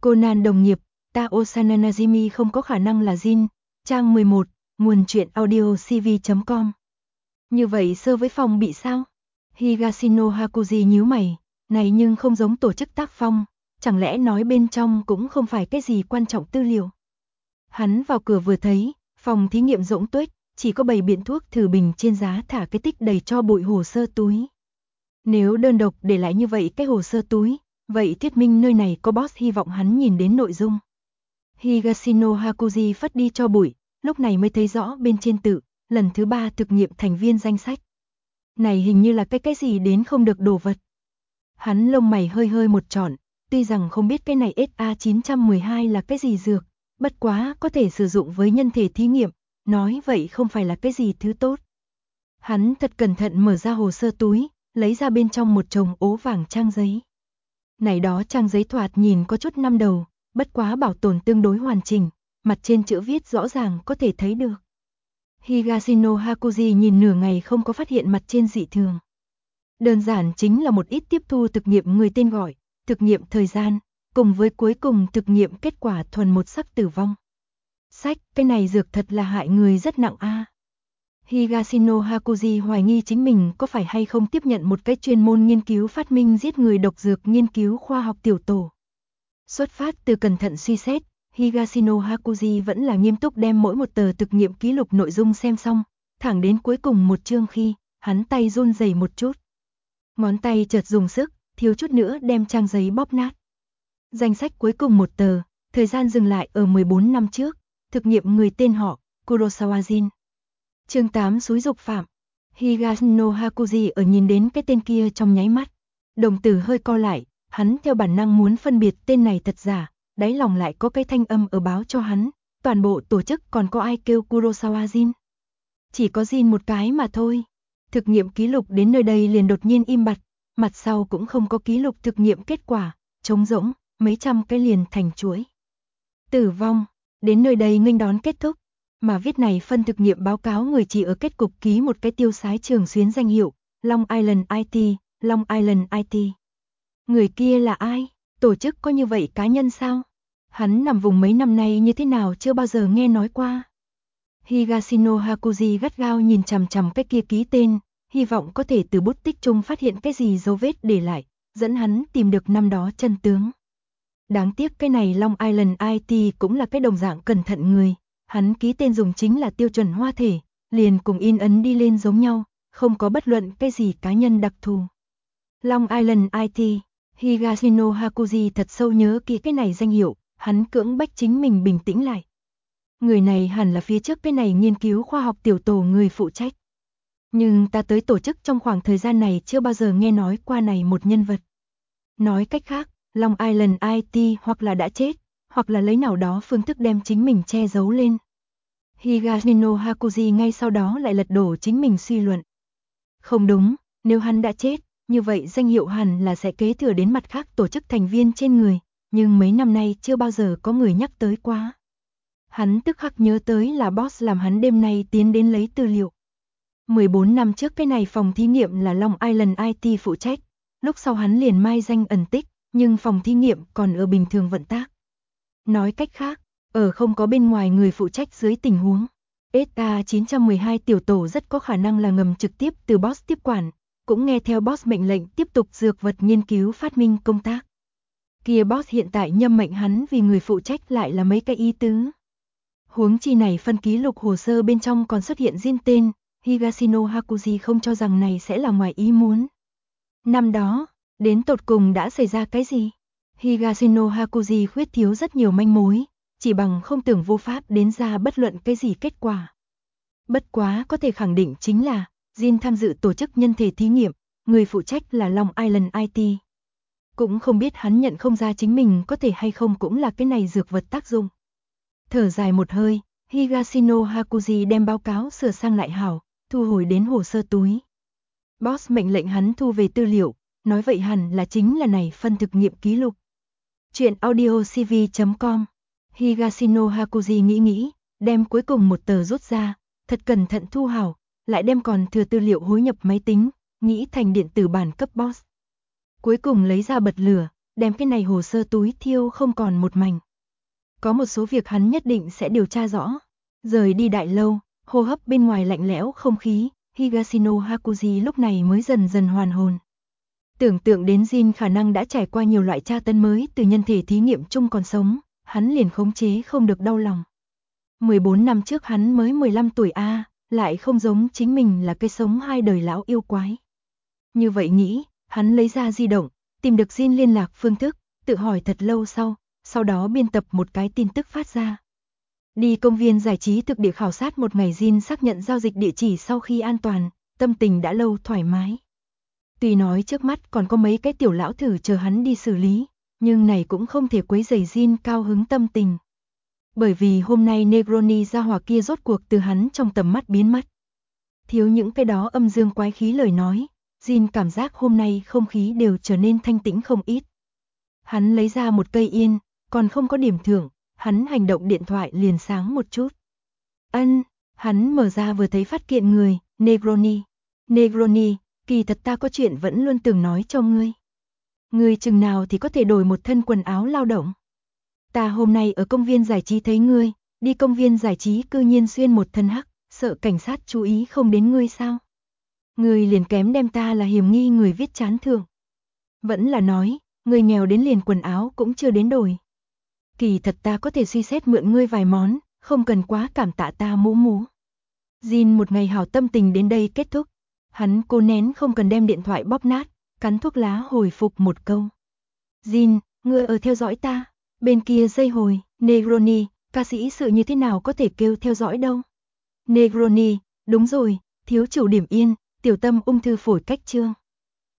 Conan đồng nghiệp, Tao Sananajimi không có khả năng là Jin, trang 11, nguồn truyện audio cv.com. Như vậy sơ với phòng bị sao? Higashino Hakuji nhíu mày, này nhưng không giống tổ chức tác phong, chẳng lẽ nói bên trong cũng không phải cái gì quan trọng tư liệu. Hắn vào cửa vừa thấy, phòng thí nghiệm rỗng tuếch, chỉ có bày biện thuốc thử bình trên giá thả cái tích đầy cho bụi hồ sơ túi. Nếu đơn độc để lại như vậy cái hồ sơ túi, vậy thuyết minh nơi này có boss hy vọng hắn nhìn đến nội dung. Higashino Hakuji phất đi cho bụi, lúc này mới thấy rõ bên trên tự, lần thứ 3 thực nghiệm thành viên danh sách. Này hình như là cái gì đến không được đồ vật. Hắn lông mày hơi hơi một trọn, tuy rằng không biết cái này SA912 là cái gì dược, bất quá có thể sử dụng với nhân thể thí nghiệm, nói vậy không phải là cái gì thứ tốt. Hắn thật cẩn thận mở ra hồ sơ túi, lấy ra bên trong một chồng ố vàng trang giấy. Này đó trang giấy thoạt nhìn có chút năm đầu, bất quá bảo tồn tương đối hoàn chỉnh, mặt trên chữ viết rõ ràng có thể thấy được. Higashino Hakuji nhìn nửa ngày không có phát hiện mặt trên dị thường. Đơn giản chính là một ít tiếp thu thực nghiệm người tên gọi, thực nghiệm thời gian, cùng với cuối cùng thực nghiệm kết quả thuần một sắc tử vong. Sách, cái này dược thật là hại người rất nặng a. Higashino Hakuji hoài nghi chính mình có phải hay không tiếp nhận một cái chuyên môn nghiên cứu phát minh giết người độc dược nghiên cứu khoa học tiểu tổ. Xuất phát từ cẩn thận suy xét, Higashino Hakuji vẫn là nghiêm túc đem mỗi một tờ thực nghiệm ký lục nội dung xem xong, thẳng đến cuối cùng một chương khi, hắn tay run rẩy một chút. Ngón tay chợt dùng sức, thiếu chút nữa đem trang giấy bóp nát. Danh sách cuối cùng một tờ, thời gian dừng lại ở 14 năm trước, thực nghiệm người tên họ, Kurosawa Jin. Chương 8 xúi dục phạm. Higashino Hakuji ở nhìn đến cái tên kia trong nháy mắt. Đồng tử hơi co lại, hắn theo bản năng muốn phân biệt tên này thật giả, đáy lòng lại có cái thanh âm ở báo cho hắn, toàn bộ tổ chức còn có ai kêu Kurosawa Jin. Chỉ có Jin một cái mà thôi. Thực nghiệm ký lục đến nơi đây liền đột nhiên im bặt, mặt sau cũng không có ký lục thực nghiệm kết quả, trống rỗng, mấy trăm cái liền thành chuỗi. Tử vong, đến nơi đây nghênh đón kết thúc, mà viết này phân thực nghiệm báo cáo người chỉ ở kết cục ký một cái tiêu sái trường xuyến danh hiệu, Long Island IT, Long Island IT. Người kia là ai? Tổ chức có như vậy cá nhân sao? Hắn nằm vùng mấy năm nay như thế nào chưa bao giờ nghe nói qua. Higashino Hakuji gắt gao nhìn chằm chằm cái kia ký tên, hy vọng có thể từ bút tích chung phát hiện cái gì dấu vết để lại, dẫn hắn tìm được năm đó chân tướng. Đáng tiếc cái này Long Island IT cũng là cái đồng dạng cẩn thận người, hắn ký tên dùng chính là tiêu chuẩn hoa thể, liền cùng in ấn đi lên giống nhau, không có bất luận cái gì cá nhân đặc thù. Long Island IT, Higashino Hakuji thật sâu nhớ kỹ cái này danh hiệu, hắn cưỡng bách chính mình bình tĩnh lại. Người này hẳn là phía trước cái này nghiên cứu khoa học tiểu tổ người phụ trách. Nhưng ta tới tổ chức trong khoảng thời gian này chưa bao giờ nghe nói qua này một nhân vật. Nói cách khác, Long Island IT hoặc là đã chết, hoặc là lấy nào đó phương thức đem chính mình che giấu lên. Higashino Hakuji ngay sau đó lại lật đổ chính mình suy luận. Không đúng, nếu hắn đã chết, như vậy danh hiệu hẳn là sẽ kế thừa đến mặt khác tổ chức thành viên trên người, nhưng mấy năm nay chưa bao giờ có người nhắc tới quá. Hắn tức khắc nhớ tới là boss làm hắn đêm nay tiến đến lấy tư liệu. 14 năm trước cái này phòng thí nghiệm là Long Island IT phụ trách, lúc sau hắn liền mai danh ẩn tích, nhưng phòng thí nghiệm còn ở bình thường vận tác. Nói cách khác, ở không có bên ngoài người phụ trách dưới tình huống, SA912 tiểu tổ rất có khả năng là ngầm trực tiếp từ boss tiếp quản, cũng nghe theo boss mệnh lệnh tiếp tục dược vật nghiên cứu phát minh công tác. Kia boss hiện tại nhâm mệnh hắn vì người phụ trách lại là mấy cái ý tứ. Huống chi này phân ký lục hồ sơ bên trong còn xuất hiện Jin tên, Higashino Hakuji không cho rằng này sẽ là ngoài ý muốn. Năm đó, đến tột cùng đã xảy ra cái gì? Higashino Hakuji khuyết thiếu rất nhiều manh mối, chỉ bằng không tưởng vô pháp đến ra bất luận cái gì kết quả. Bất quá có thể khẳng định chính là, Jin tham dự tổ chức nhân thể thí nghiệm, người phụ trách là Long Island IT. Cũng không biết hắn nhận không ra chính mình có thể hay không cũng là cái này dược vật tác dụng. Thở dài một hơi, Higashino Hakuji đem báo cáo sửa sang lại hảo, thu hồi đến hồ sơ túi. Boss mệnh lệnh hắn thu về tư liệu, nói vậy hẳn là chính là này phân thực nghiệm ký lục. Chuyện audio cv.com. Higashino Hakuji nghĩ, đem cuối cùng một tờ rút ra, thật cẩn thận thu hảo, lại đem còn thừa tư liệu hối nhập máy tính, nghĩ thành điện tử bản cấp boss. Cuối cùng lấy ra bật lửa, đem cái này hồ sơ túi thiêu không còn một mảnh. Có một số việc hắn nhất định sẽ điều tra rõ. Rời đi đại lâu, hô hấp bên ngoài lạnh lẽo không khí, Higashino Hakuji lúc này mới dần dần hoàn hồn. Tưởng tượng đến Jin khả năng đã trải qua nhiều loại tra tấn mới từ nhân thể thí nghiệm chung còn sống, hắn liền khống chế không được đau lòng. 14 năm trước hắn mới 15 tuổi a, lại không giống chính mình là cây sống hai đời lão yêu quái. Như vậy nghĩ, hắn lấy ra di động, tìm được Jin liên lạc phương thức, tự hỏi thật lâu sau đó biên tập một cái tin tức phát ra. Đi công viên giải trí thực địa khảo sát một ngày, Jin xác nhận giao dịch địa chỉ sau khi an toàn, tâm tình đã lâu thoải mái. Tuy nói trước mắt còn có mấy cái tiểu lão thử chờ hắn đi xử lý, nhưng này cũng không thể quấy rầy Jin cao hứng tâm tình. Bởi vì hôm nay Negroni gia hỏa kia rốt cuộc từ hắn trong tầm mắt biến mất. Thiếu những cái đó âm dương quái khí lời nói, Jin cảm giác hôm nay không khí đều trở nên thanh tĩnh không ít. Hắn lấy ra một cây yên, còn không có điểm thưởng, hắn hành động điện thoại liền sáng một chút. Hắn mở ra vừa thấy phát kiện người, Negroni, kỳ thật ta có chuyện vẫn luôn từng nói cho ngươi. Ngươi chừng nào thì có thể đổi một thân quần áo lao động. Ta hôm nay ở công viên giải trí thấy ngươi, đi công viên giải trí cư nhiên xuyên một thân hắc, sợ cảnh sát chú ý không đến ngươi sao? Ngươi liền kém đem ta là hiểm nghi người viết chán thưởng. Vẫn là nói, ngươi nghèo đến liền quần áo cũng chưa đến đổi. Kỳ thật ta có thể suy xét mượn ngươi vài món, không cần quá cảm tạ ta mú. Jin một ngày hảo tâm tình đến đây kết thúc. Hắn cố nén không cần đem điện thoại bóp nát, cắn thuốc lá hồi phục một câu. Jin, ngươi ở theo dõi ta. Bên kia dây hồi, Negroni, ca sĩ sự như thế nào có thể kêu theo dõi đâu. Negroni, đúng rồi, thiếu chủ điểm yên, tiểu tâm ung thư phổi cách trương.